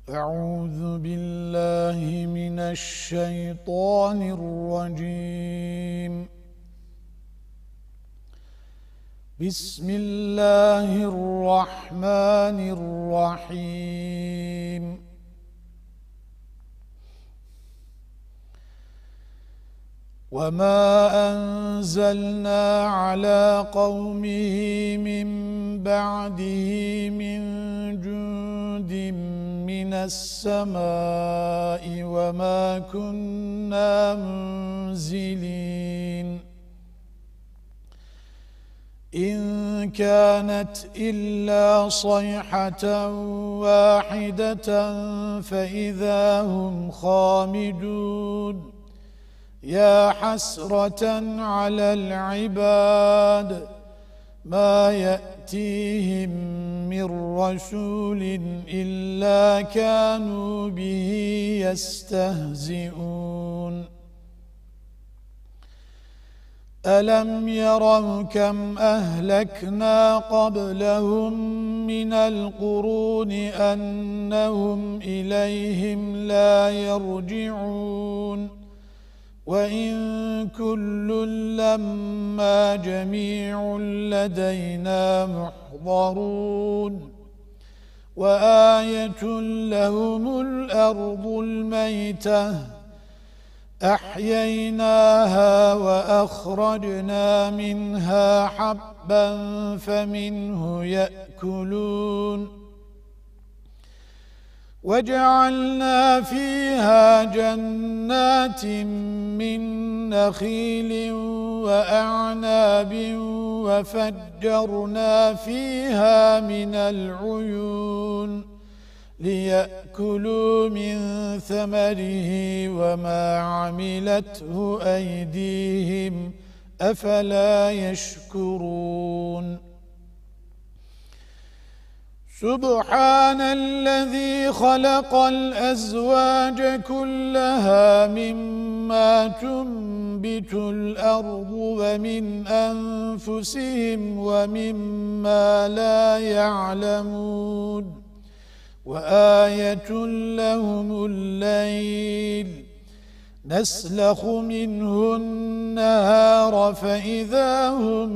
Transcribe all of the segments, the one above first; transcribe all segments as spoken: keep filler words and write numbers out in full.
أعوذ بالله من الشيطان الرجيم. بسم الله الرحمن الرحيم. وما أنزلنا على قومه من بعده من جند من السماء وما كنا منزلين إن كانت إلا صيحة واحدة فإذا هم خامدون يا حسرة على العباد ما يأتيهم من رسول إلا كانوا به يستهزئون ألم يروا كم أهلكنا قبلهم من القرون أنهم إليهم لا يرجعون وإن كل لما جميع لدينا محضرون وآية لهم الأرض الميتة أحييناها وأخرجنا منها حبا فمنه يأكلون وجعلنا فيها جنات من نخيل وأعناب وفجرنا فيها من العيون ليأكلوا من ثمره وما عملته أيديهم أفلا يشكرون سبحان الذي خلق الأزواج كلها مما تنبت الأرض ومن أنفسهم ومما لا يعلمون وآية لهم الليل نسلخ منه النهار فإذا هم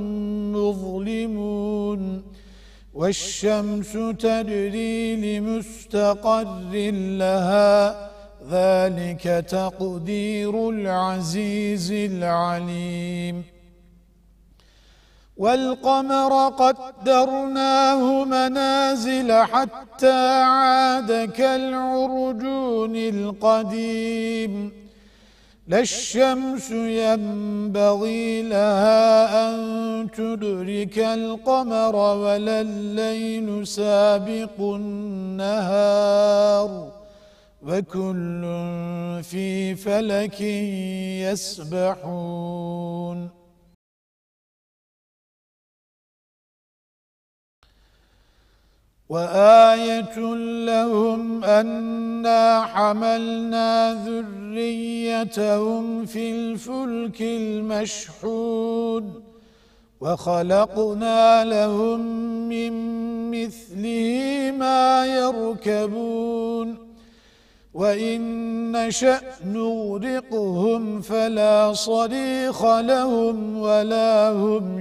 مظلمون والشمس تجري لمستقر لها ذلك تقدير العزيز العليم والقمر قدرناه منازل حتى عاد كالعرجون القديم لا الشمس ينبغي لها أن تدرك القمر ولا الليل سابق النهار وكل في فلك يسبحون وآية لهم أنا حملنا ذريتهم في الفلك المشحون وخلقنا لهم من مثله ما يركبون وإن نشأ نغرقهم فلا صريخ لهم ولا هم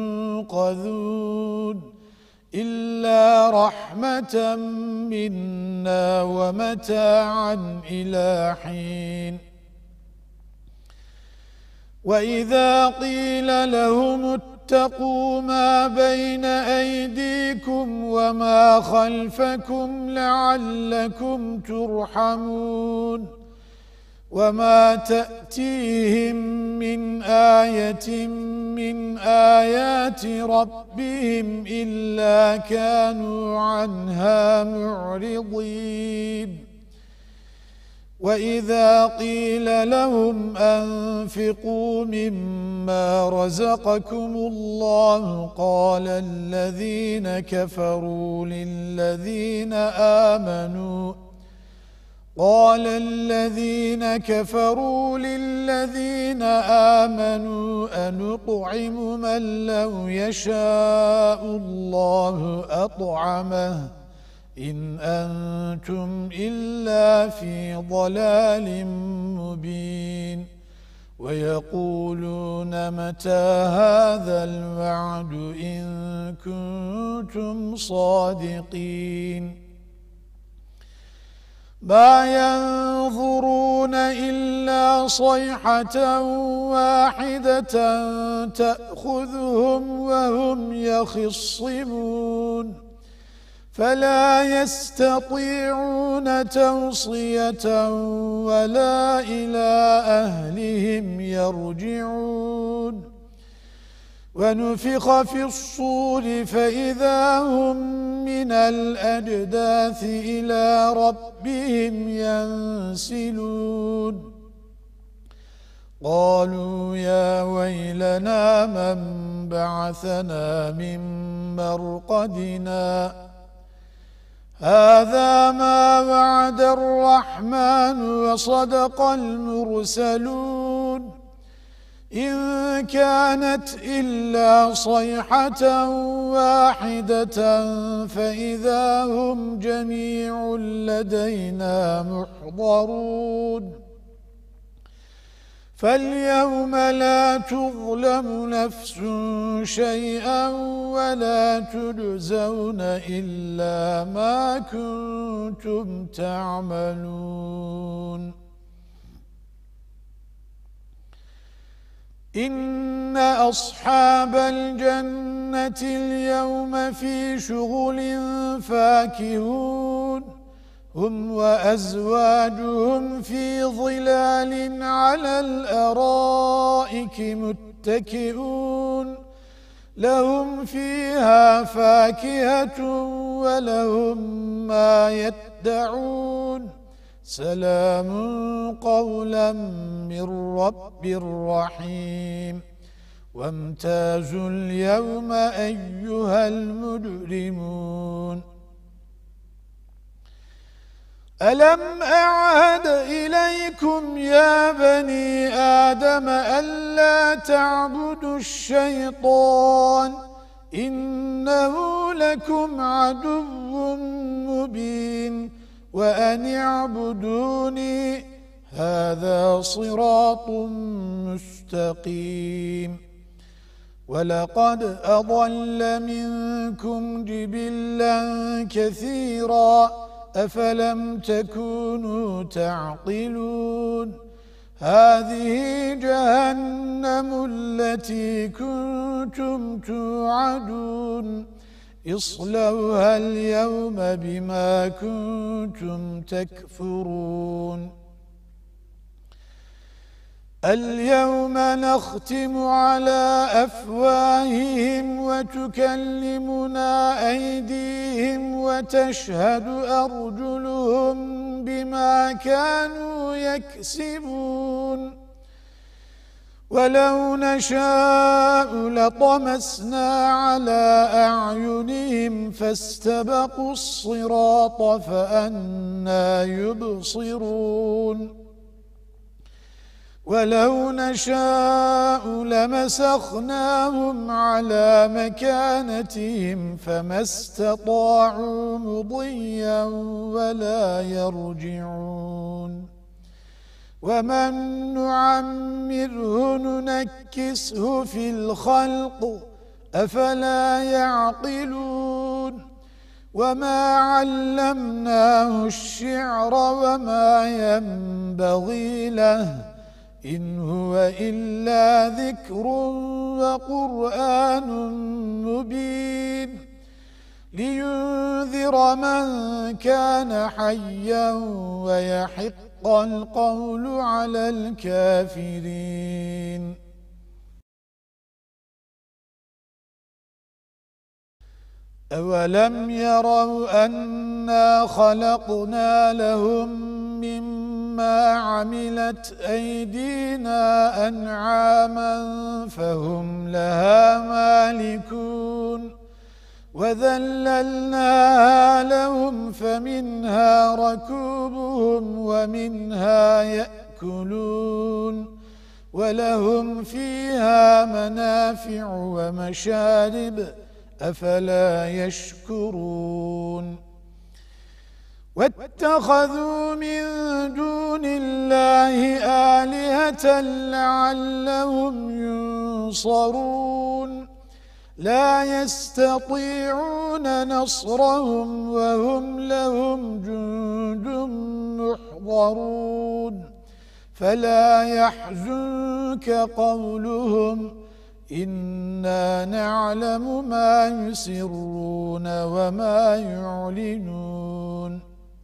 ينقذون إلا رحمة منا ومتاعا إلى حين وإذا قيل لهم اتقوا ما بين أيديكم وما خلفكم لعلكم ترحمون وما تأتيهم من آية من آيات ربهم إلا كانوا عنها معرضين وإذا قيل لهم أنفقوا مما رزقكم الله قال الذين كفروا للذين آمنوا قال الذين كفروا للذين آمنوا أنطعم من لو يشاء الله أطعمه إن أنتم إلا في ضلال مبين ويقولون متى هذا الوعد إن كنتم صادقين ما ينظرون إلا صيحة واحدة تأخذهم وهم يخصمون فلا يستطيعون توصية ولا إلى أهلهم يرجعون ونفخ في الصور فإذا هم من الأجداث إلى ربهم ينسلون قالوا يا ويلنا من بعثنا من مرقدنا هذا ما وعد الرحمن وصدق المرسلون إن كانت إلا صيحة واحدة فإذا هم جميع لدينا محضرون فاليوم لا تظلم نفس شيئا ولا تجزون إلا ما كنتم تعملون إن أصحاب الجنة اليوم في شغل فاكهون هم وأزواجهم في ظلال على الأرائك متكئون لهم فيها فاكهة ولهم ما يدعون سلام قولا من رب رحيم وامتازوا اليوم أيها المجرمون ألم أعهد إليكم يا بني آدم ألا تعبدوا الشيطان إنه لكم عدو مبين وأن اعبدوني هذا صراط مستقيم ولقد أضل منكم جبلا كثيرا أفلم تكونوا تعقلون هذه جهنم التي كنتم توعدون اصلوها اليوم بما كنتم تكفرون اليوم نختم على أفواههم وتكلمنا أيديهم وتشهد أرجلهم بما كانوا يكسبون ولو نشاء لطمسنا على أعينهم فاستبقوا الصراط فأنى يبصرون ولو نشاء لمسخناهم على مكانتهم فما استطاعوا مضيا ولا يرجعون ومن نعمره ننكسه في الخلق أفلا يعقلون وما علمناه الشعر وما ينبغي له إن هو إلا ذكر وقرآن مبين لينذر من كان حيا ويحق القول على الكافرين أولم يروا أنا خلقنا لهم مما عملت أيدينا أنعاما فهم لها مالكون وذللناها لهم فمنها ركوبهم ومنها يأكلون ولهم فيها منافع ومشارب أفلا يشكرون واتخذوا من دون الله آلهة لعلهم ينصرون لا يستطيعون نصرهم وهم لهم جند محضرون فلا يحزنك قولهم إنا نعلم ما يسرون وما يعلنون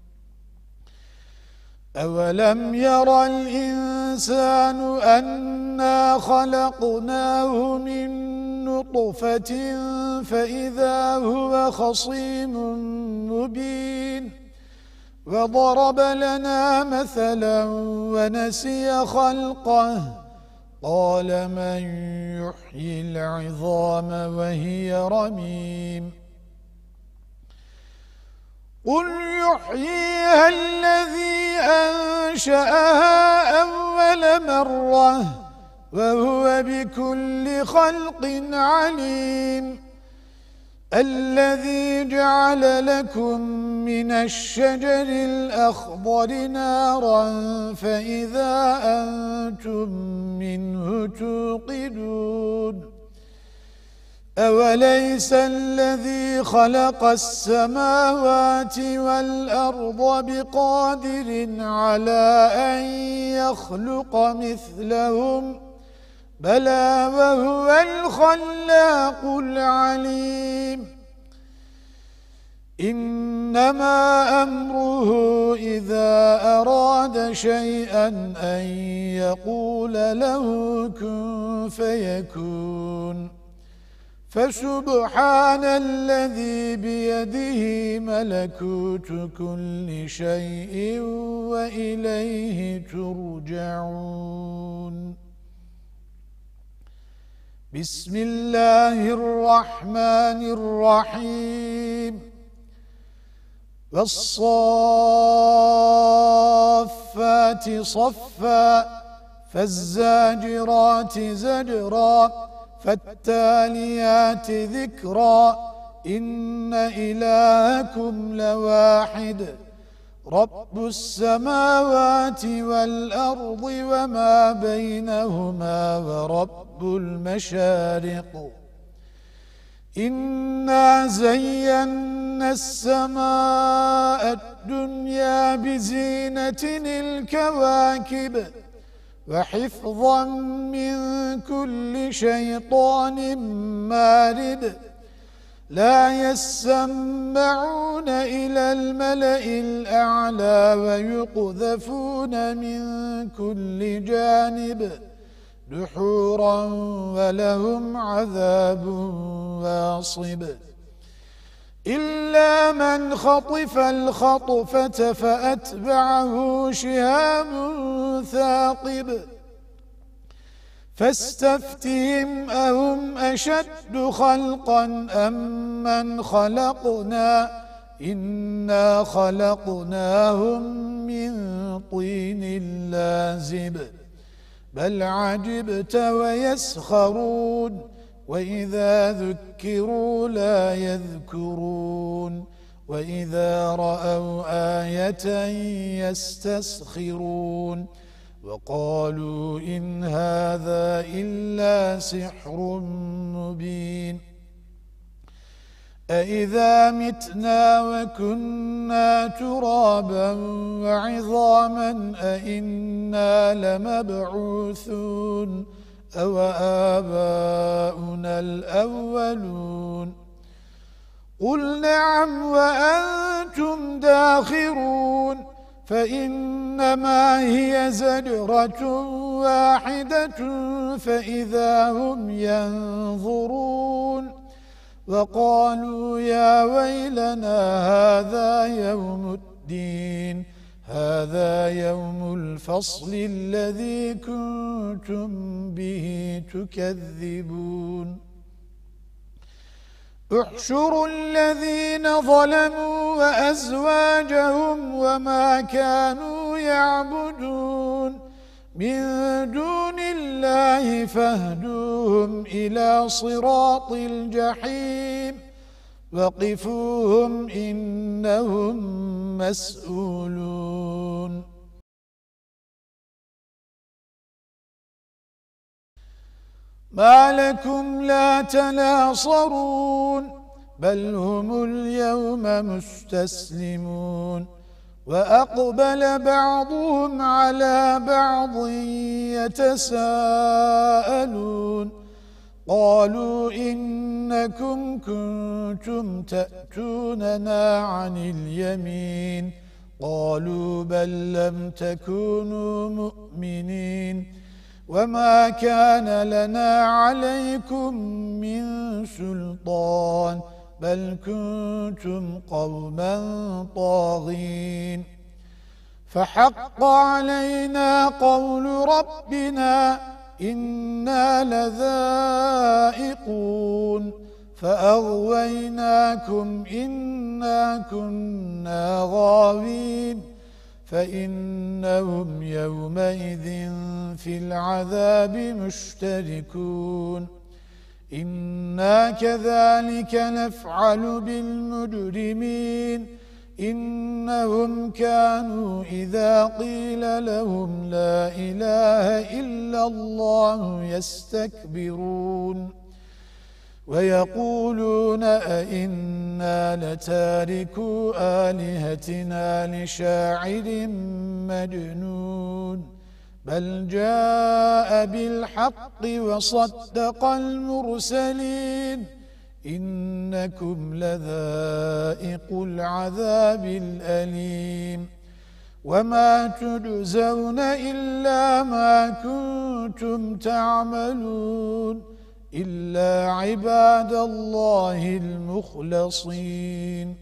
أولم يرى الإنسان أنا خلقناه من نطفة فإذا هو خصيم مبين وضرب لنا مثلا ونسي خلقه قال من يحيي العظام وهي رميم قل يحييها الذي أنشأها أول مرة وهو بكل خلق عليم الذي جعل لكم من الشجر الأخضر نارا فإذا أنتم منه توقدون أوليس الذي خلق السماوات والأرض بقادر على أن يخلق مثلهم بلى وهو الخلاق العليم إنما أمره إذا أراد شيئا أن يقول له كن فيكون فسبحان الذي بيده ملكوت كل شيء وإليه ترجعون بسم الله الرحمن الرحيم والصافات صفا فالزاجرات زجرا فالتاليات ذكرا إن إلهكم لواحد رب السماوات والأرض وما بينهما ورب المشارق إنا زينا السماء الدنيا بزينة الكواكب وحفظا من كل شيطان مارد لا يسمعون إلى الملأ الأعلى ويقذفون من كل جانب دحورا ولهم عذاب واصب إلا من خطف الخطفة فأتبعه شهاب ثاقب فاستفتهم أهم أشد خلقا أم من خلقنا إنا خلقناهم من طين لازب بل عجبت ويسخرون وإذا ذكروا لا يذكرون وإذا رأوا آية يستسخرون وقالوا إن هذا إلا سحر مبين أإذا متنا وكنا ترابا وعظاما أإنا لمبعوثون أو آباؤنا الأولون قل نعم وأنتم داخرون فإنما هي زجرة واحدة فإذا هم ينظرون وقالوا يا ويلنا هذا يوم الدين هذا يوم الفصل الذي كنتم به تكذبون احشروا الذين ظلموا وأزواجهم وما كانوا يعبدون من دون الله فاهدوهم إلى صراط الجحيم وقفوهم إنهم مسؤولون ما لكم لا تناصرون بل هم اليوم مستسلمون وأقبل بعضهم على بعض يتساءلون قالوا إنكم كنتم تأتوننا عن اليمين قالوا بل لم تكونوا مؤمنين وما كان لنا عليكم من سلطان بل كنتم قوما طاغين فحق علينا قول ربنا إنا لذائقون فأغويناكم إنا كنا غاوين فإنهم يومئذ في العذاب مشتركون إنا كذلك نفعل بالمجرمين إنهم كانوا إذا قيل لهم لا إله إلا الله يستكبرون ويقولون أئنا لتاركو آلهتنا لشاعر مجنون بل جاء بالحق وصدق المرسلين إنكم لذائق العذاب الأليم وما تجزون إلا ما كنتم تعملون إلا عباد الله المخلصين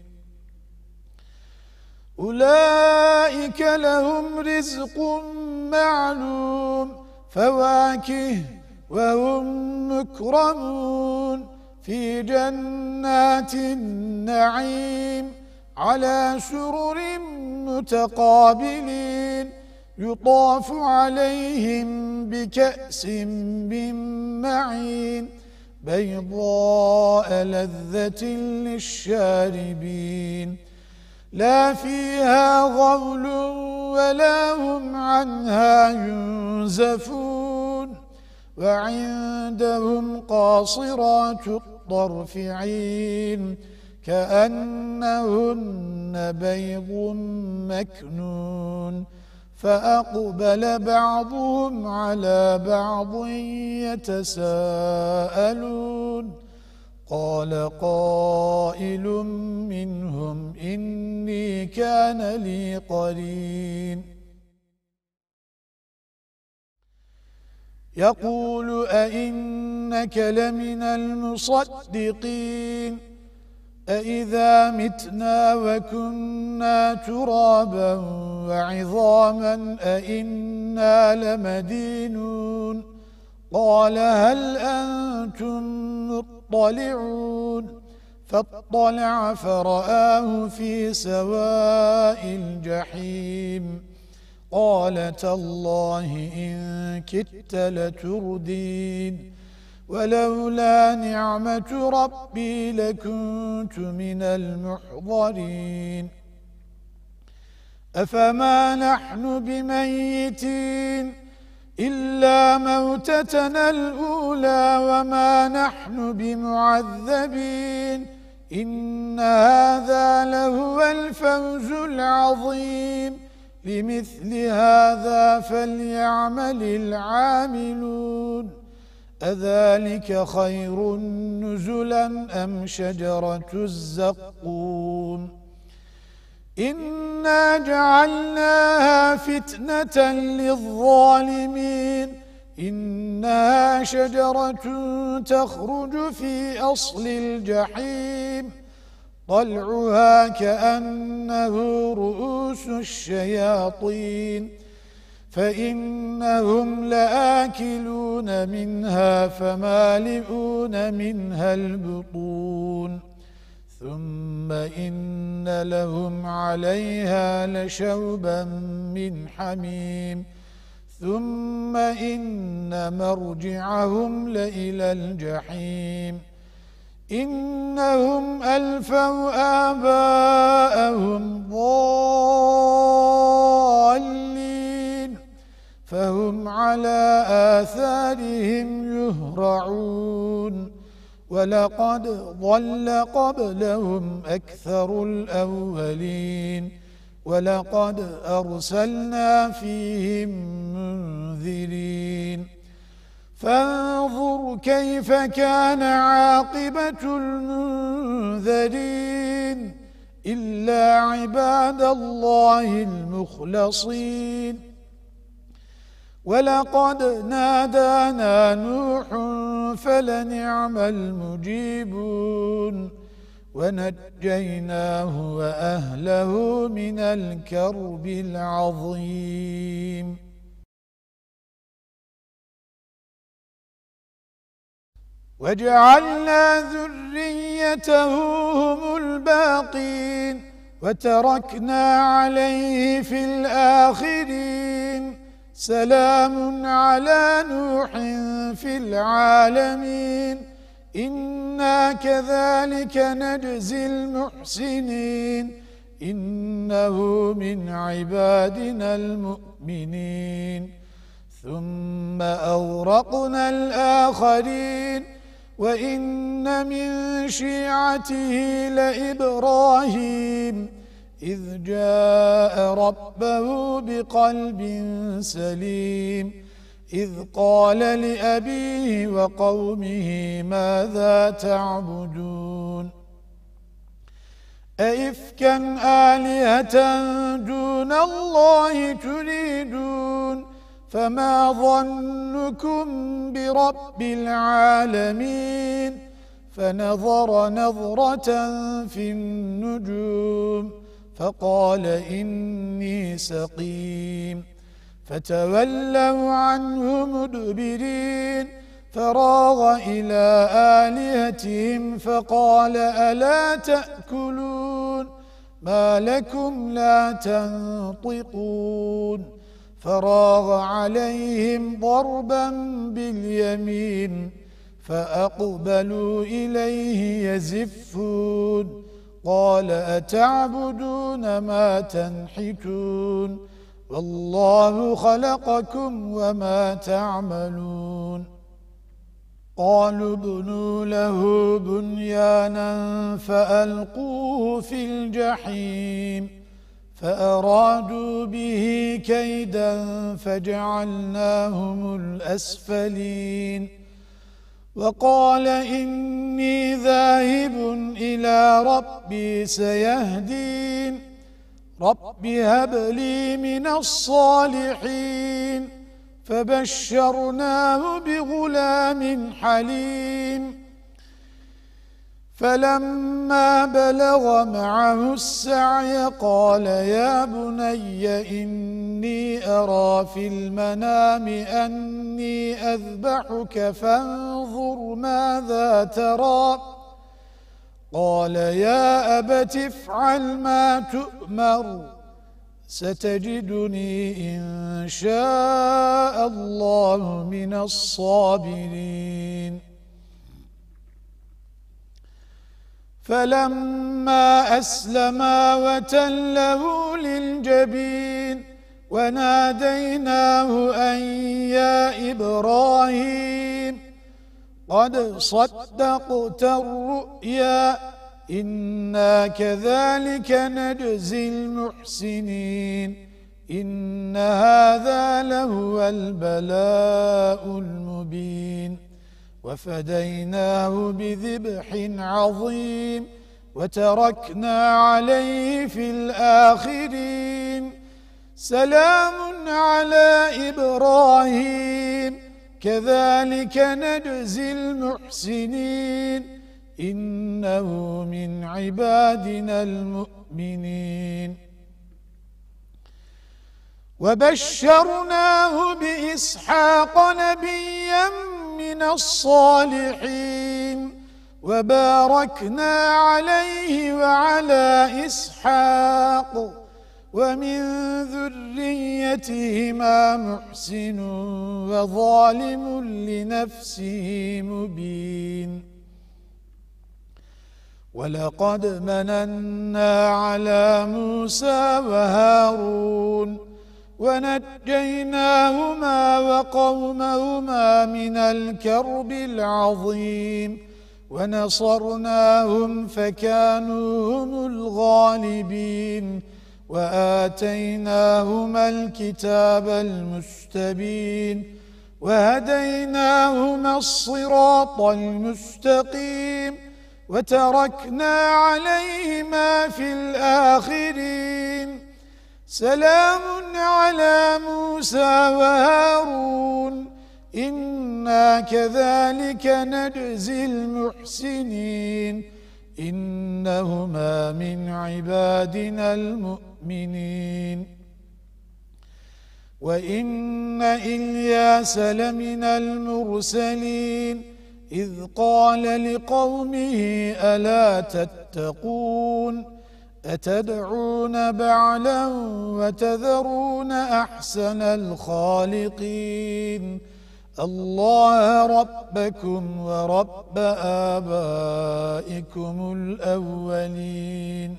أولئك لهم رزق معلوم فواكه وهم مكرمون في جنات النعيم على سرر متقابلين يطاف عليهم بكأس من معين بيضاء لذة للشاربين لا فيها غول ولا هم عنها ينزفون وعندهم قاصرات الطرف عين كأنهن بيض مكنون فأقبل بعضهم على بعض يتساءلون قال قائل منهم إني كان لي قرين يقول أئنك لمن المصدقين أئذا متنا وكنا ترابا وعظاما أئنا لمدينون قال هل أنتم مطلعون فاطلع فرآه في سواء الجحيم قال تالله إن كدت لتردين ولولا نعمة ربي لكنت من المحضرين أفما نحن بميتين إلا موتتنا الأولى وما نحن بمعذبين إن هذا لهو الفوز العظيم لمثل هذا فليعمل العاملون أذلك خير نزلا أم شجرة الزقوم إنا جعلناها فتنة للظالمين إنها شجرة تخرج في أصل الجحيم طلعها كأنه رؤوس الشياطين فإنهم لآكلون منها فمالئون منها البطون ثم إن لهم عليها لشوبا من حميم ثم إن مرجعهم لإلى الجحيم إنهم ألفوا آباءهم ضالين ولقد ضل قبلهم أكثر الأولين ولقد أرسلنا فيهم منذرين فانظر كيف كان عاقبة المنذرين إلا عباد الله المخلصين ولقد نادانا نوح فلنعم المجيبون ونجيناه وأهله من الكرب العظيم وجعلنا ذريته هم الباقين وتركنا عليه في الآخرين سلام على نوح في العالمين إنا كذلك نجزي المحسنين إنه من عبادنا المؤمنين ثم أغرقنا الآخرين وإن من شيعته لإبراهيم إذ جاء ربه بقلب سليم إذ قال لأبيه وقومه ماذا تعبدون أئفكا آلهة دون الله تريدون فما ظنكم برب العالمين فنظر نظرة في النجوم فقال إني سقيم فتولوا عنه مدبرين فراغ إلى آلهتهم فقال ألا تأكلون ما لكم لا تنطقون فراغ عليهم ضربا باليمين فأقبلوا إليه يزفون قال أتعبدون ما تنحتون والله خلقكم وما تعملون قالوا ابنوا له بنيانا فألقوه في الجحيم فأرادوا به كيدا فجعلناهم الأسفلين وقال إني ذاهب إلى ربي سيهدين رب هب لي من الصالحين فبشرناه بغلام حليم فلما بلغ معه السعي قال يا بني إني أرى في المنام أني أذبحك فانظر ماذا ترى قال يا أبت افعل ما تؤمر ستجدني إن شاء الله من الصابرين فلما أسلما وتله للجبين وناديناه أن يا إبراهيم قد صدقت الرؤيا إنا كذلك نجزي المحسنين إن هذا لهو البلاء المبين وفديناه بذبح عظيم وتركنا عليه في الآخرين سلام على إبراهيم كذلك نجزي المحسنين إنه من عبادنا المؤمنين وبشرناه بإسحاق نبيا من الصالحين وباركنا عليه وعلى إسحاق ومن ذريتهما محسن وظالم لنفسه مبين ولقد مننا على موسى وهارون ونجيناهما وقومهما من الكرب العظيم ونصرناهم فكانوا هم الغالبين وآتيناهما الكتاب المستبين وهديناهما الصراط المستقيم وتركنا عليهما في الآخرين سلام على موسى وهارون إنا كذلك نجزي المحسنين إنهما من عبادنا المؤمنين وإن إلياس لمن المرسلين إذ قال لقومه ألا تتقون أتدعون بعلا وتذرون أحسن الخالقين الله ربكم ورب آبائكم الأولين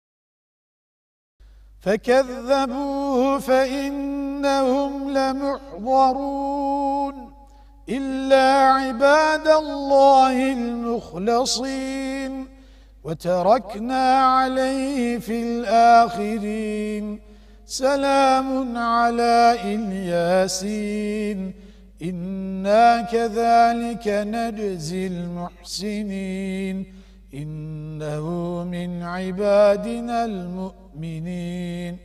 فكذبوه فإنهم لمحضرون إلا عباد الله المخلصين وتركنا عليه في الآخرين سلام على الياسين إنا كذلك نجزي المحسنين إنه من عبادنا المؤمنين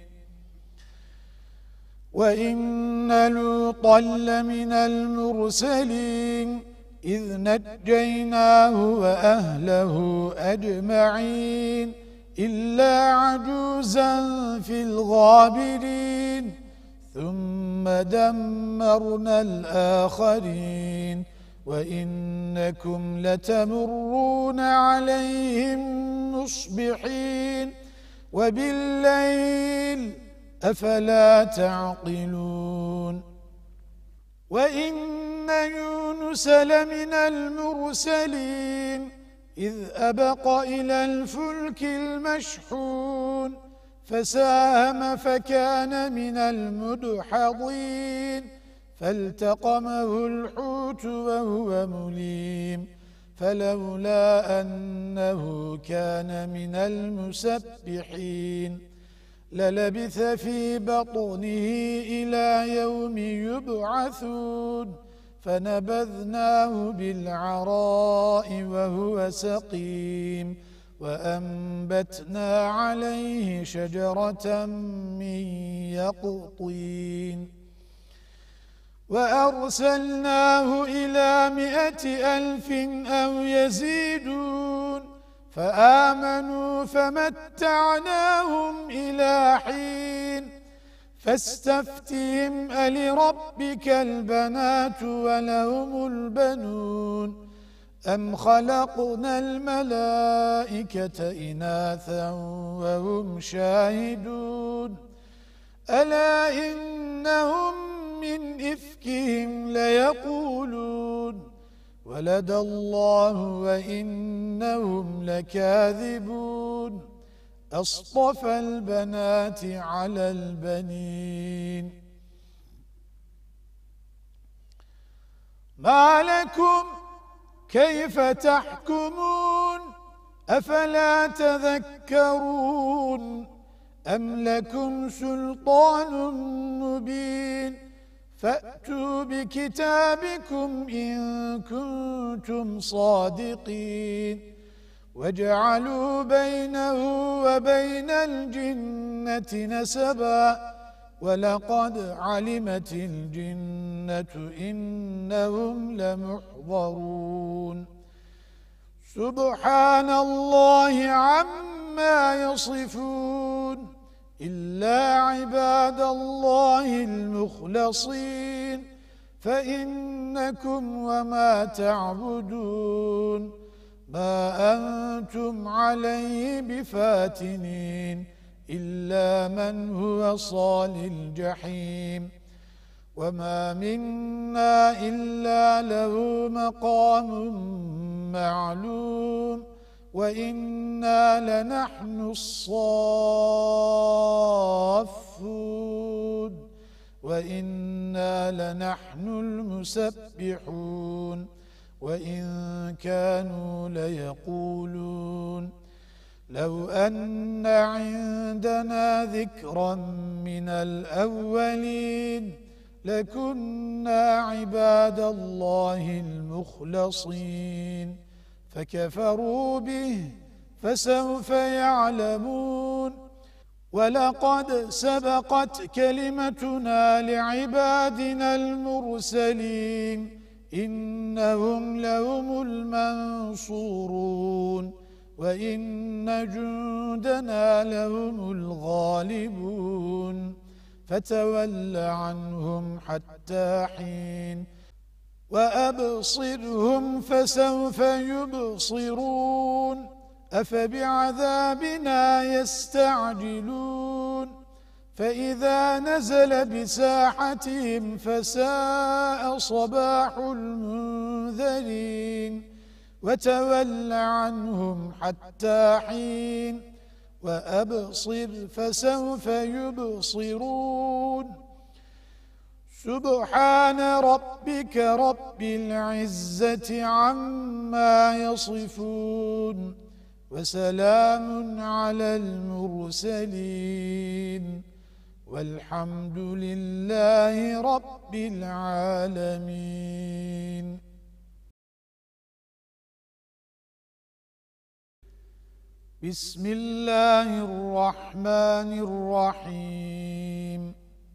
وإن لوطا لمن المرسلين إذ نجيناه وأهله أجمعين إلا عجوزا في الغابرين ثم دمرنا الآخرين وإنكم لتمرون عليهم مصبحين وبالليل أفلا تعقلون وإن يونس لمن المرسلين إذ أبق إلى الفلك المشحون فساهم فكان من المدحضين فالتقمه الحوت وهو مليم فلولا أنه كان من المسبحين للبث في بطنه إلى يوم يبعثون فنبذناه بالعراء وهو سقيم وأنبتنا عليه شجرة من يقطين وأرسلناه إلى مئة ألف أو يزيدون فآمنوا فمتعناهم إلى حين فاستفتهم ألربك البنات ولهم البنون أم خلقنا الملائكة إناثا وهم شاهدون ألا إنهم من إفكهم ليقولون ولد الله وإنهم لكاذبون أصطفى البنات على البنين ما لكم كيف تحكمون أفلا تذكرون أم لكم سلطان مبين فأتوا بكتابكم إن كنتم صادقين وجعلوا بينه وبين الجنة نسبا ولقد علمت الجنة إنهم لمحضرون سبحان الله عما يصفون إلا عباد الله المخلصين فإنكم وما تعبدون ما أنتم عليه بفاتنين إلا من هو صال الجحيم وما منا إلا له مقام معلوم وإنا لنحن الصافون وإنا لنحن المسبحون وإن كانوا ليقولون لو أن عندنا ذكرا من الأولين لكنا عباد الله المخلصين فكفروا به فسوف يعلمون ولقد سبقت كلمتنا لعبادنا المرسلين إنهم لهم المنصورون وإن جندنا لهم الغالبون فتول عنهم حتى حين وأبصرهم فسوف يبصرون أفبعذابنا يستعجلون فإذا نزل بساحتهم فساء صباح المنذرين وتول عنهم حتى حين وأبصر فسوف يبصرون سبحان ربك رب العزة عما يصفون وسلام على المرسلين والحمد لله رب العالمين. بسم الله الرحمن الرحيم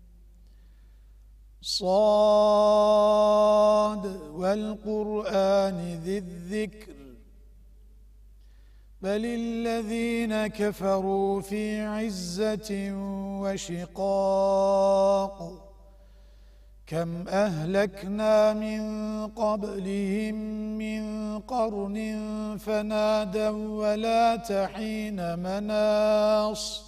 صاد والقرآن ذي الذكر بل الذين كفروا في عزة وشقاق كم أهلكنا من قبلهم من قرن فنادوا ولا تحين مناص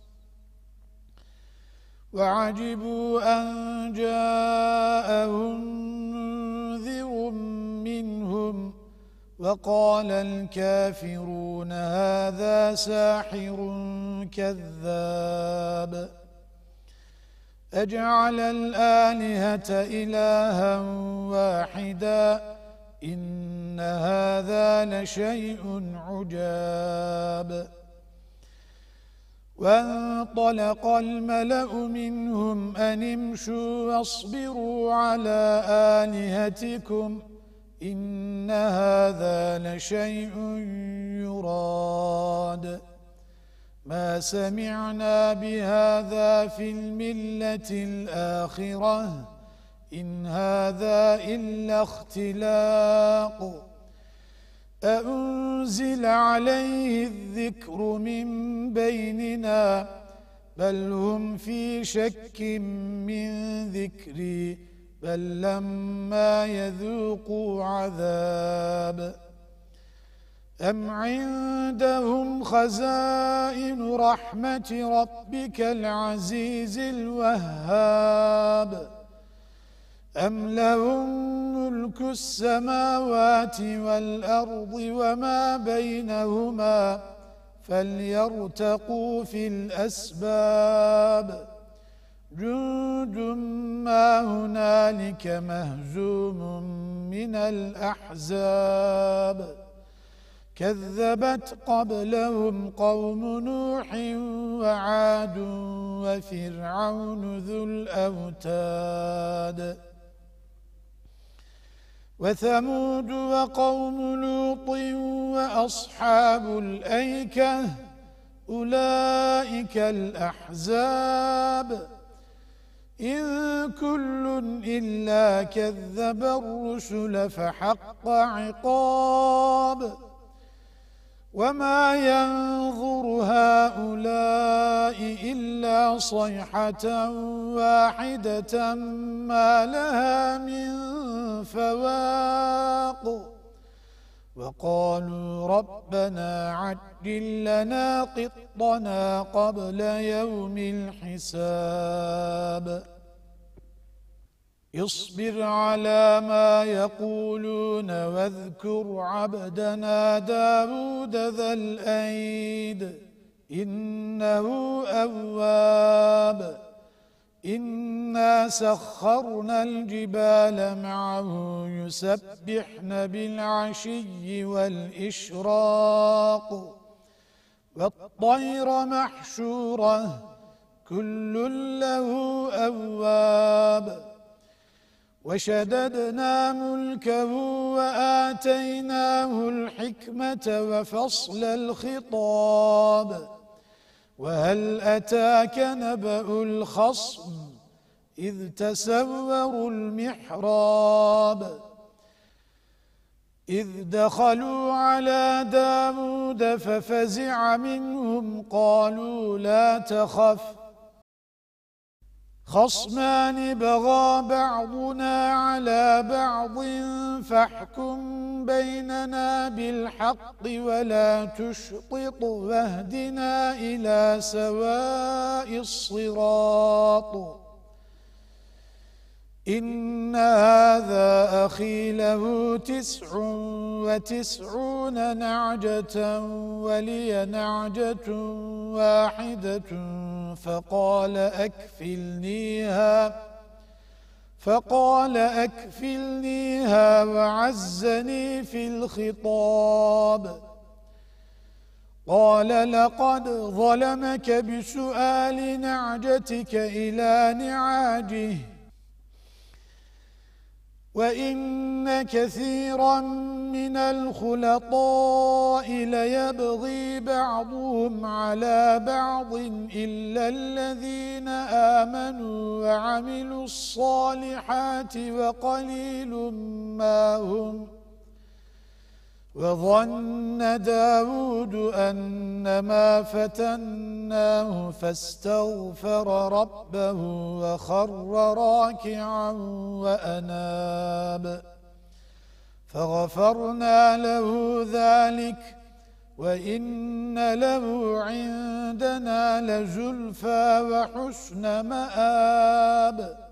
وعجبوا أن جاءهم منذر منهم وقال الكافرون هذا ساحر كذاب أجعل الآلهة إلها واحدا إن هذا لشيء عجاب وانطلق الملأ منهم أن امشوا واصبروا على آلهتكم إن هذا لشيء يراد ما سمعنا بهذا في الملة الآخرة إن هذا إلا اختلاق أأنزل عليه الذكر من بيننا بل هم في شك من ذكري بل لما يذوقوا عذاب أم عندهم خزائن رحمة ربك العزيز الوهاب أم لهم ملك السماوات والأرض وما بينهما فليرتقوا في الأسباب جند ما هنالك مهزوم من الأحزاب كذبت قبلهم قوم نوح وعاد وفرعون ذو الأوتاد وثمود وقوم لوط وأصحاب الأيكة أولئك الأحزاب إن كل إلا كذب الرسل فحق عقاب وما ينظر هؤلاء إلا صيحة واحدة ما لها من فواق وقالوا ربنا عجل لنا قطنا قبل يوم الحساب اصبر على ما يقولون واذكر عبدنا داود ذا الأيد إنه أواب إنا سخرنا الجبال معه يسبحن بالعشي والإشراق والطير محشورة كل له أواب وشددنا ملكه وآتيناه الحكمة وفصل الخطاب وهل أتاك نبأ الخصم إذ تسوروا المحراب إذ دخلوا على داود ففزع منهم قالوا لا تخف خصمان بغى بعضنا على بعض فاحكم بيننا بالحق ولا تشطط واهدنا إلى سواء الصراط إن هذا أخي له تسع وتسعون نعجة ولي نعجة واحدة فقال أكفلنيها فقال أكفلنيها وعزني في الخطاب قال لقد ظلمك بسؤال نعجتك إلى نعاجه وإن كثيرا من الخلطاء ليبغي بعضهم على بعض إلا الذين آمنوا وعملوا الصالحات وقليل ما هم وظن داود أنما فتناه فاستغفر ربه وخر راكعا وأناب فغفرنا له ذلك وإن له عندنا لزلفى وحسن مآب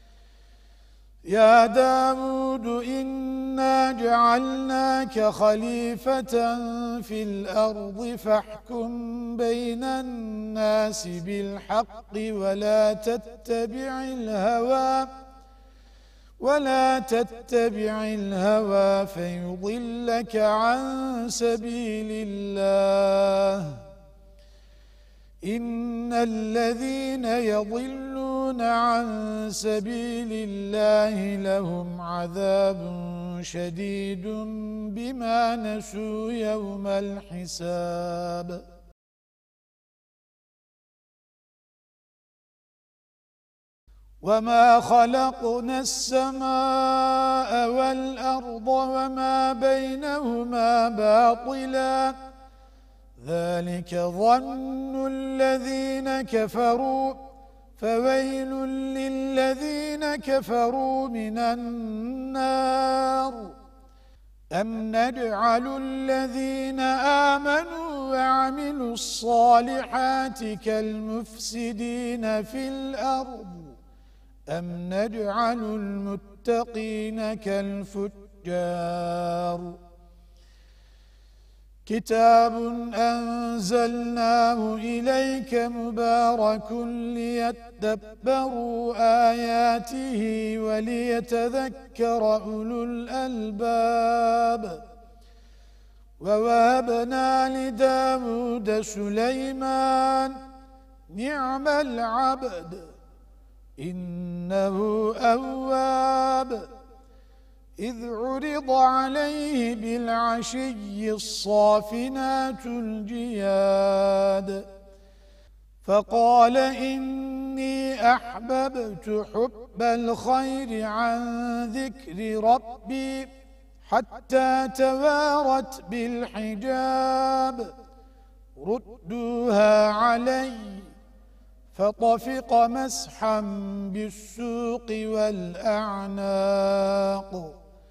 يا داود إنا جعلناك خليفة في الأرض فاحكم بين الناس بالحق ولا تتبع الهوى ولا تتبع الهوى فيضلك عن سبيل الله إن الذين يضلون عن سبيل الله لهم عذاب شديد بما نسوا يوم الحساب وما خلقنا السماء والأرض وما بينهما باطلاً ذلك ظن الذين كفروا فويل للذين كفروا من النار أم نجعل الذين آمنوا وعملوا الصالحات كالمفسدين في الأرض أم نجعل المتقين كالفجار كتاب أنزلناه إليك مبارك ليتدبروا آياته وليتذكر أولو الألباب ووهبنا لداود سليمان نعم العبد إنه أواب إذ عرض عليه بالعشي الصافنات الجياد فقال إني أحببت حب الخير عن ذكر ربي حتى توارت بالحجاب ردوها علي فطفق مسحا بالسوق والأعناق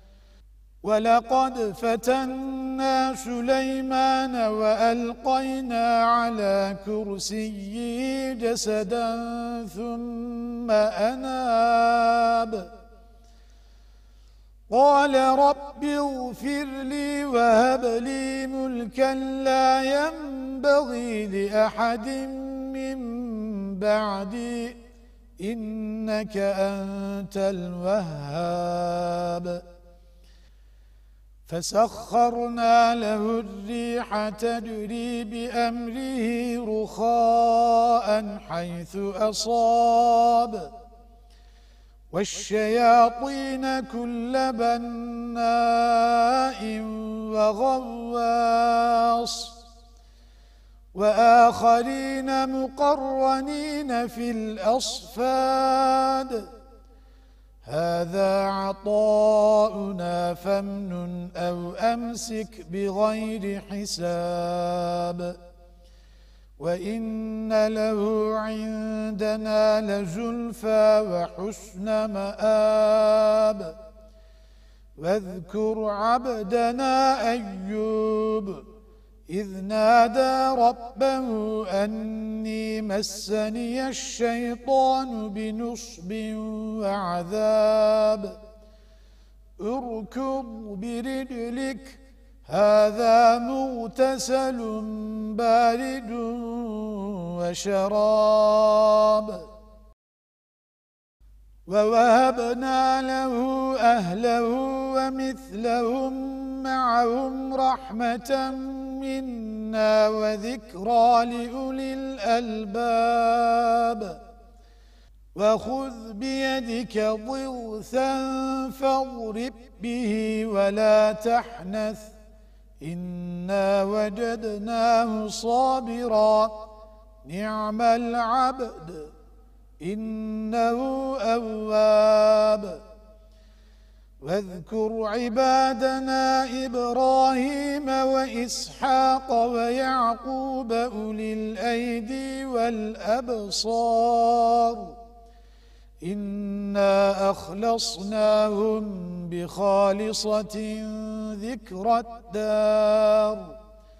ولقد فتنا سليمان وألقينا على كرسيه جسدا ثم أناب قال رب اغفر لي وهب لي ملكا لا ينبغي لأحد من بعدي إنك أنت الوهاب فسخرنا له الريح تجري بأمره رخاء حيث أصاب والشياطين كل بناء وغواص وآخرين مقرنين في الأصفاد هذا عطاؤنا فامنن أو أمسك بغير حساب وإن له عندنا لزلفى وحسن مآب واذكر عبدنا أيوب إذ نادى ربه أني مسني الشيطان بنصب وعذاب اركض برجلك هذا مغتسل بارد وشراب ووهبنا له أهله ومثلهم معهم رحمة منا وذكرى لأولي الألباب وخذ بيدك ضغثا فاضرب به ولا تحنث إنا وجدناه صابرا نعم العبد إنه أواب واذكر عبادنا إبراهيم وإسحاق ويعقوب أولي الأيدي والأبصار إنا أخلصناهم بخالصة ذكر الدار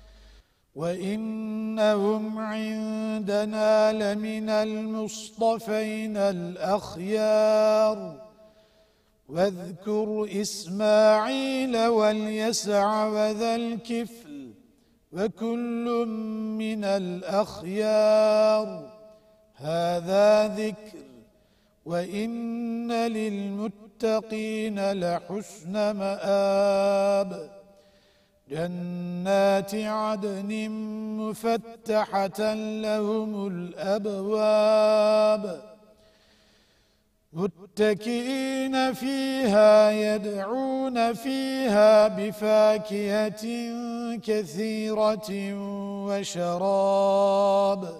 وإنهم عندنا لمن المصطفين الأخيار واذكر إسماعيل واليسع وذا الكفل وكل من الأخيار هذا ذكر وإن للمتقين لحسن مآب جنات عدن مفتحة لهم الأبواب متكئين فيها يدعون فيها بفاكهة كثيرة وشراب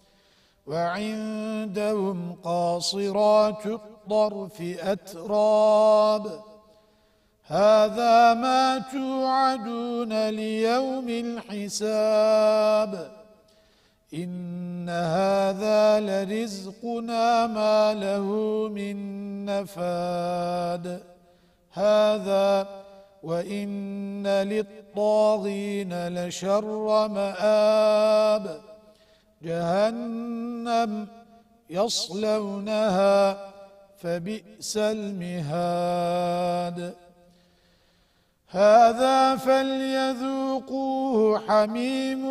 وعندهم قاصرات الطرف أتراب هذا ما توعدون ليوم الحساب إن هذا لرزقنا ما له من نفاد هذا وإن للطاغين لشر مآب جهنم يصلونها فبئس المهاد هذا فليذوقوه حميم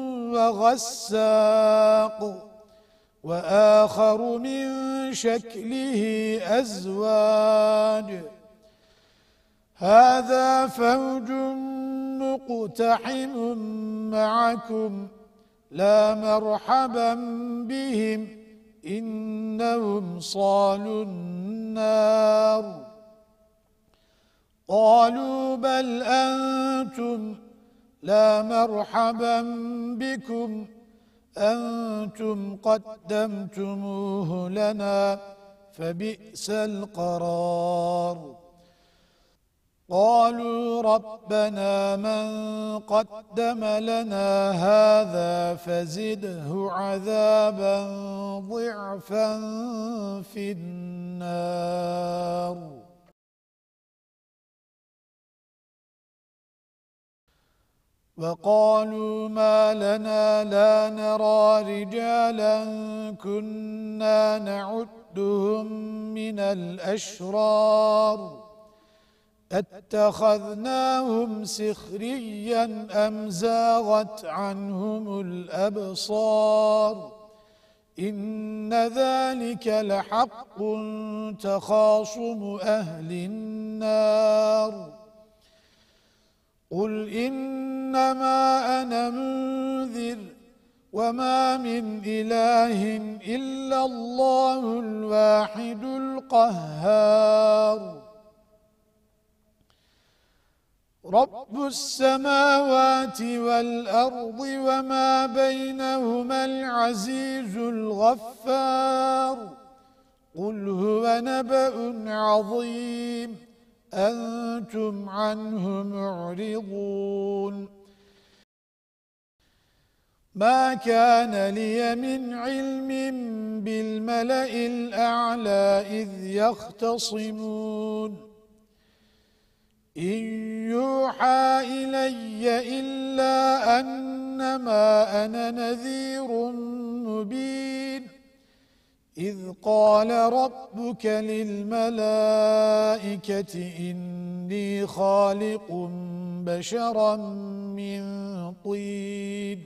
وغساق وآخر من شكله أزواج هذا فوج مقتحم معكم لا مرحبا بهم إنهم صالوا النار قالوا بل أنتم لا مرحبا بكم أنتم قدمتموه لنا فبئس القرار قالوا ربنا من قدم لنا هذا فزده عذابا ضعفا في النار وقالوا ما لنا لا نرى رجالا كنا نعدهم من الأشرار اتخذناهم سخريا أم زاغت عنهم الأبصار إن ذلك لحق تخاصم أهل النار قل إنما أنا منذر وما من إله إلا الله الواحد القهار رب السماوات والأرض وما بينهما العزيز الغفار قل هو نبأ عظيم أنتم عنه معرضون ما كان لي من علم بالملأ الأعلى إذ يختصمون إن يوحى إلي إلا أنما أنا نذير مبين إذ قال ربك للملائكة إني خالق بشرا من طين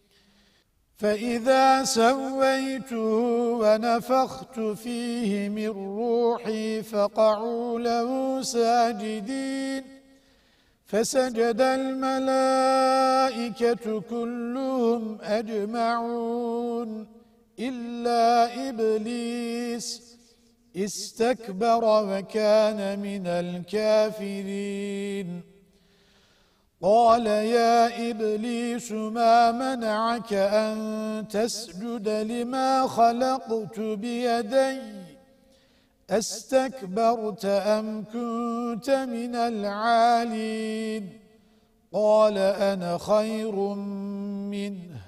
فإذا سويته ونفخت فيه من روحي فقعوا له ساجدين فسجد الملائكة كلهم أجمعون إلا إبليس استكبر وكان من الكافرين قال يا إبليس ما منعك أن تسجد لما خلقت بيدي أستكبرت أم كنت من العالين قال أنا خير منه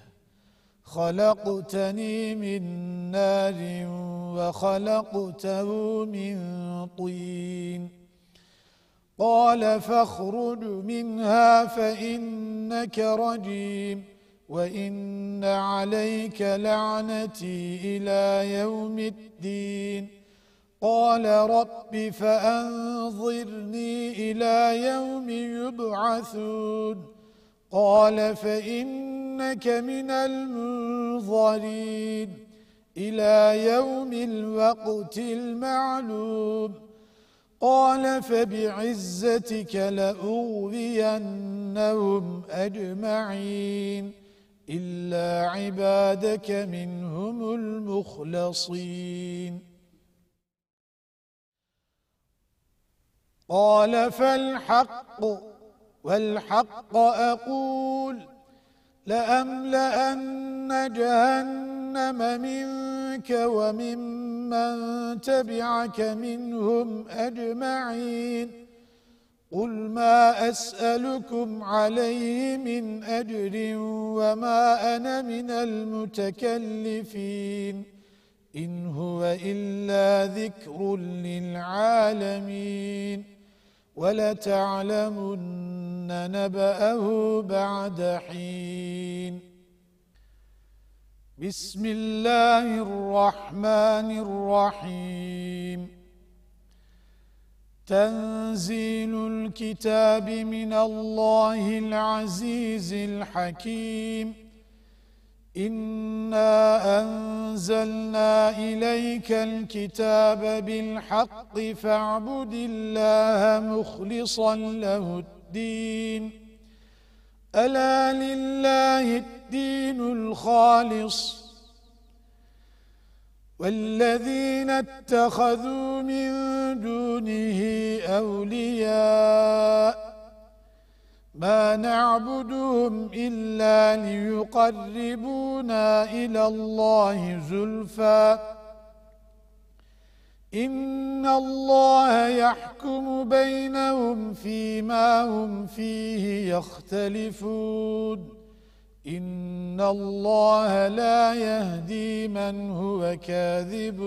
خلقتني من نار وخلقته من طين قال فاخرج منها فإنك رجيم وإن عليك لعنتي إلى يوم الدين قال رب فأنظرني إلى يوم يبعثون قال فإنك من المنظرين إلى يوم الوقت المعلوم قال فبعزتك لأغوينهم أجمعين إلا عبادك منهم المخلصين قال فالحق والحق أقول لأملأن جهنم منك وممن تبعك منهم أجمعين قل ما أسألكم عليه من أجر وما أنا من المتكلفين إن هو إلا ذكر للعالمين ولتعلمن نبأه بعد حين بسم الله الرحمن الرحيم تنزيل الكتاب من الله العزيز الحكيم إنا أنزلنا إليك الكتاب بالحق فاعبد الله مخلصا له الدين ألا لله الدين الخالص والذين اتخذوا من دونه أولياء ما نعبدهم إلا ليقربونا إلى الله زلفى إن الله يحكم بينهم فيما هم فيه يختلفون إن الله لا يهدي من هو كاذب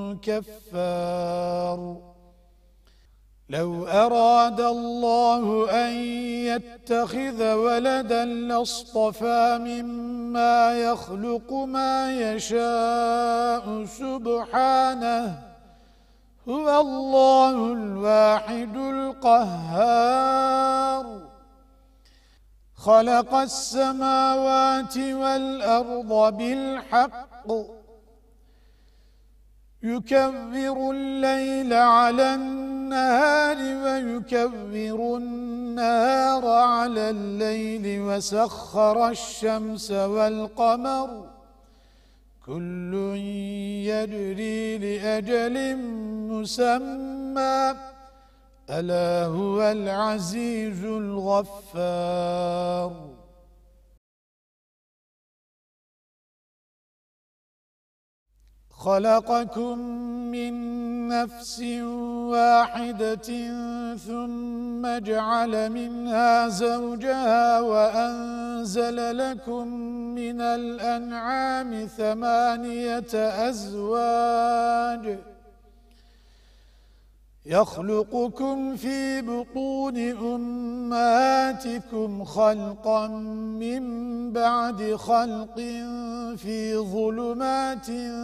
كفار لو أراد الله أن يتخذ ولدا لاصطفى مما يخلق ما يشاء سبحانه هو الله الواحد القهار خلق السماوات والأرض بالحق يكبر الليل على النهار ويكبر النهار على الليل وسخر الشمس والقمر كل يجري لأجل مسمى ألا هو العزيز الغفار خلقكم من نفس واحدة ثم جعل منها زوجها وأنزل لكم من الأنعام ثمانية أزواج يخلقكم في بطون أمهاتكم خلقا من بعد خلق في ظلمات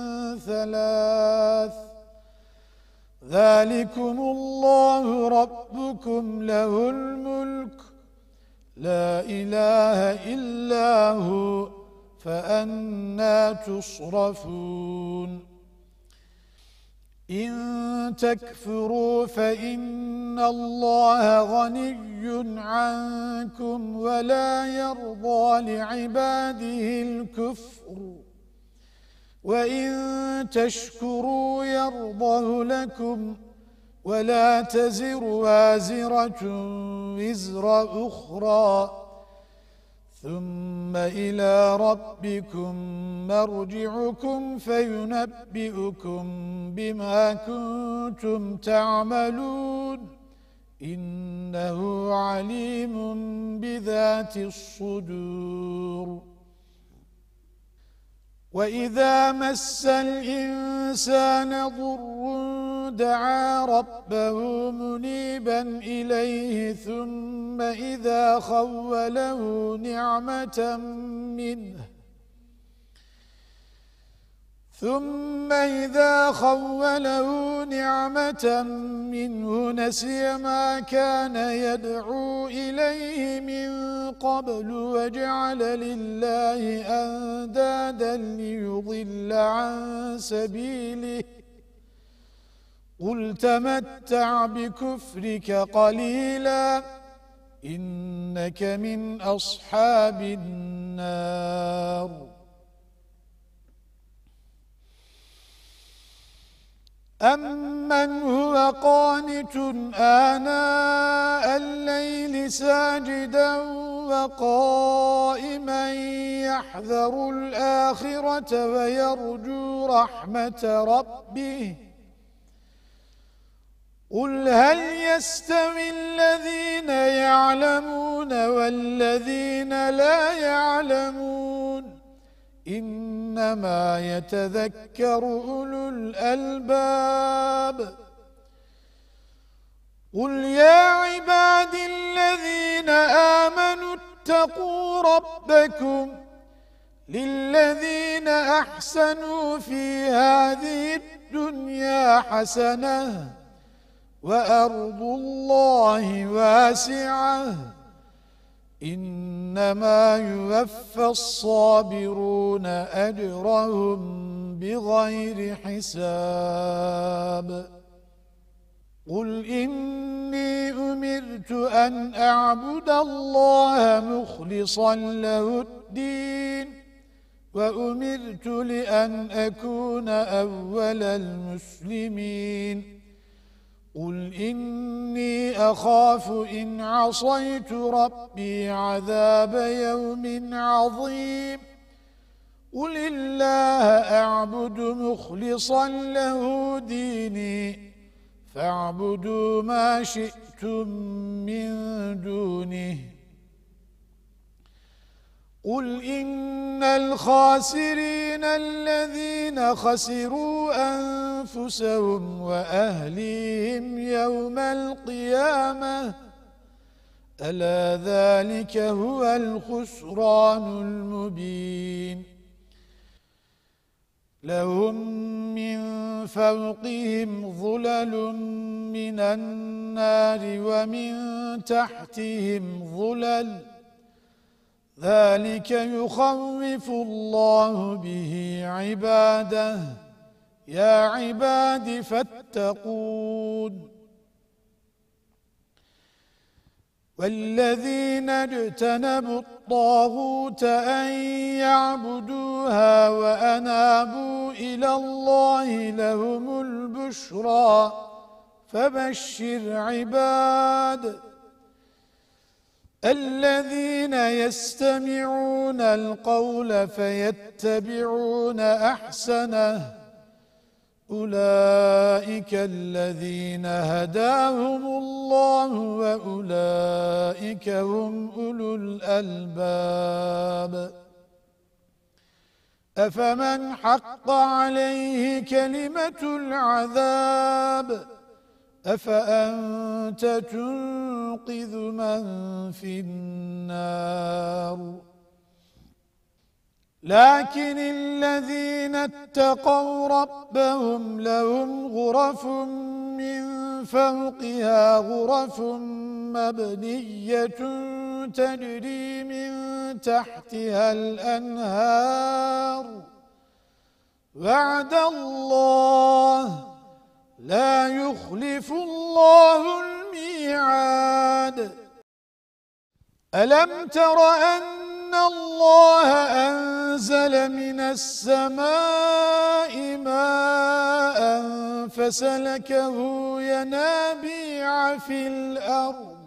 ثلاث ذلكم الله ربكم له الملك لا إله إلا هو فأنى تصرفون إن تكفروا فإن الله غني عنكم ولا يرضى لعباده الكفر وإن تشكروا يرضه لكم ولا تزر وازرة وزر أخرى ثم إلى ربكم مرجعكم فينبئكم بما كنتم تعملون إنه عليم بذات الصدور وإذا مس الإنسان ضر دعا ربه منيبا إليه ثم إذا خوله نعمة منه ثم إذا خوله نعمة منه نسي ما كان يدعو إليه من قبل وجعل لله أندادا ليضل عن سبيله قل تمتع بكفرك قليلا إنك من أصحاب النار أمن هو قانت آناء الليل ساجدا وقائما يحذر الآخرة ويرجو رحمة ربه قل هل يستوي الذين يعلمون والذين لا يعلمون إنما يتذكر أولو الألباب قل يا عبادي الذين آمنوا اتقوا ربكم للذين أحسنوا في هذه الدنيا حسنة وأرض الله واسعة إنما يوفى الصابرون أجرهم بغير حساب قل إني أمرت أن أعبد الله مخلصا له الدين وأمرت لأن أكون أول المسلمين قل إني أخاف إن عصيت ربي عذاب يوم عظيم قل الله أعبد مخلصا له ديني فاعبدوا ما شئتم من دونه قل إن الخاسرين الذين خسروا أنفسهم وأهليهم يوم القيامة ألا ذلك هو الخسران المبين لهم من فوقهم ظلل من النار ومن تحتهم ظلل ذلك يخوف الله به عباده يا عباد فاتقون والذين اجتنبوا الطاغوت أن يعبدوها وأنابوا إلى الله لهم البشرى فبشر عباد الذين يستمعون القول فيتبعون أحسنه أولئك الذين هداهم الله وأولئك هم أولو الألباب أفمن حق عليه كلمة العذاب أفأنت تنقذ من في النار لكن الذين اتقوا ربهم لهم غرف من فوقها غرف مبنية تجري من تحتها الأنهار وعد الله لا يخلف الله الميعاد ألم تر أن الله أنزل من السماء ماء فسلكه ينابيع في الأرض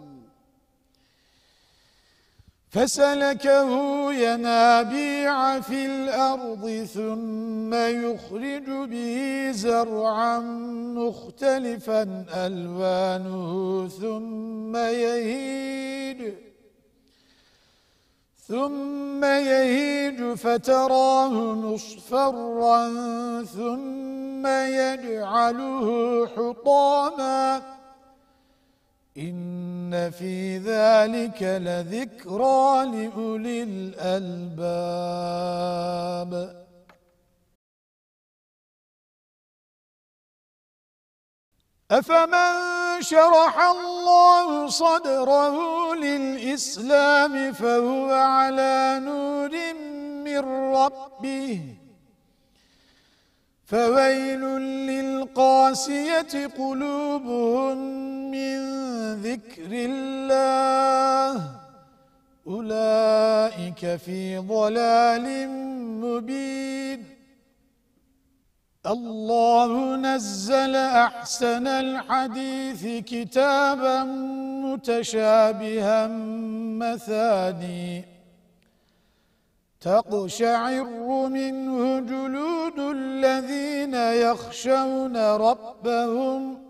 فسلكه ينابيع في الأرض ثم يخرج به زرعا مختلفا ألوانه ثم يهيج ثم يهيج فتراه مصفرا ثم يجعله حطاما إن في ذلك لذكرى لأولي الألباب أفمن شرح الله صدره للإسلام فهو على نور من ربه فويل للقاسية قلوبهم من ذكر الله أولئك في ضلال مبين الله نزل أحسن الحديث كتابا متشابها مثاني تقشعر منه جلود الذين يخشون ربهم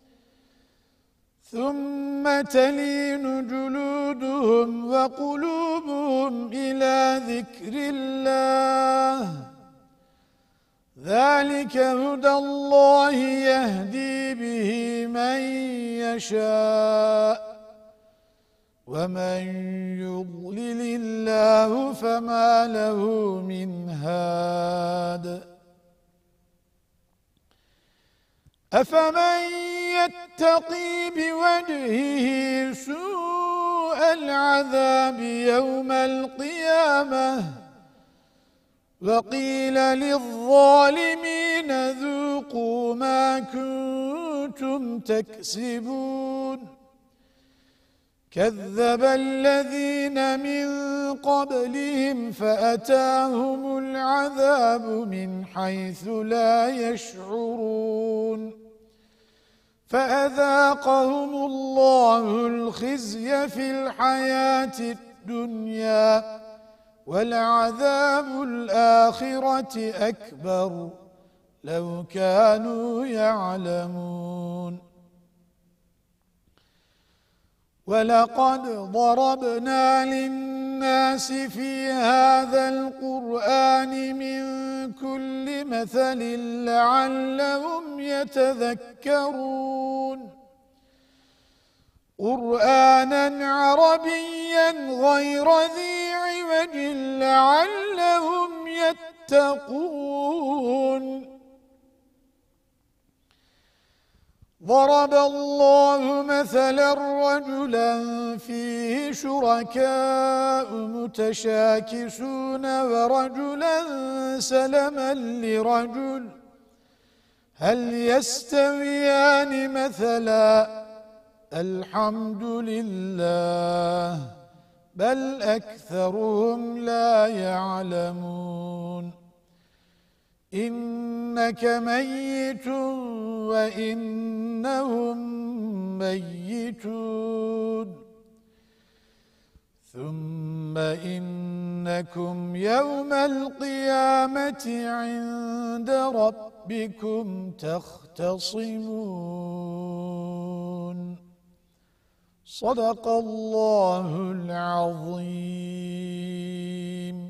ثم تلين جلودهم وقلوبهم إلى ذكر الله ذلك هدى الله يهدي به من يشاء ومن يضلل الله فما له من هاد أفمن يتقي بوجهه سوء العذاب يوم القيامة وقيل للظالمين ذوقوا ما كنتم تكسبون كذب الذين من قبلهم فأتاهم العذاب من حيث لا يشعرون فأذاقهم الله الخزي في الحياة الدنيا ولعذاب الآخرة أكبر لو كانوا يعلمون ولقد ضربنا للناس في هذا القرآن من كل مثل لعلهم يتذكرون قرآنا عربيا غير ذي عوج لعلهم يتقون ضرب الله مثلا رجلا فيه شركاء متشاكسون ورجلا سلما لرجل هل يستويان مثلا الحمد لله بل أكثرهم لا يعلمون إنك ميت وإنهم ميتون ثم إنكم يوم القيامة عند ربكم تختصمون صدق الله العظيم.